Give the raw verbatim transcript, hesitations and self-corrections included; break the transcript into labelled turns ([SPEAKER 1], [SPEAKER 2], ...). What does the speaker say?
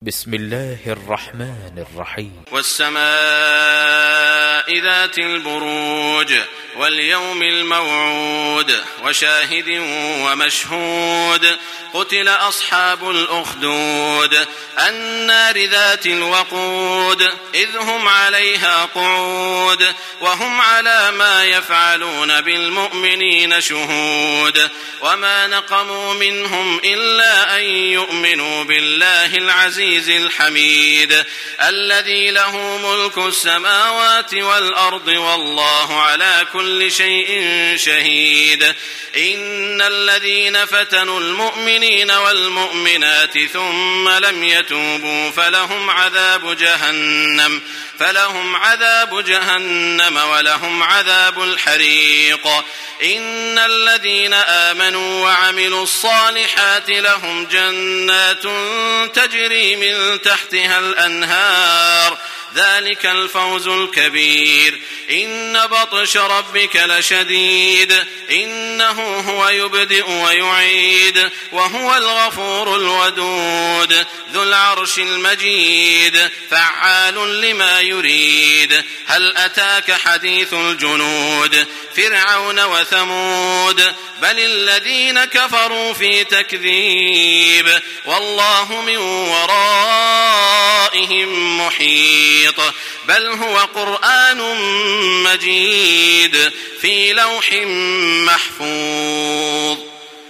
[SPEAKER 1] بسم الله الرحمن الرحيم.
[SPEAKER 2] والسماء ذات البروج واليوم الموعود وشاهد ومشهود قتل أصحاب الأخدود النار ذات الوقود إذ هم عليها قعود وهم على ما يفعلون بالمؤمنين شهود وما نقموا منهم إلا أن يؤمنوا بالله العزيز الحميد الذي له ملك السماوات والأرض والله على كل شيء شهيد إن الذين فتنوا المؤمنين والمؤمنات ثم لم يتوبوا فلهم عذاب جهنم فلهم عذاب جهنم ولهم عذاب الحريق إن الذين آمنوا وعملوا الصالحات لهم جنات تجري من تحتها الأنهار ذلك الفوز الكبير إن بطش ربك لشديد إنه هو يبدئ ويعيد وهو الغفور الودود ذو العرش المجيد فعال لما يريد هل أتاك حديث الجنود فرعون وثمود بل الذين كفروا في تكذيب والله من ورائهم محيط بل هو قرآن مجيد في لوح محفوظ.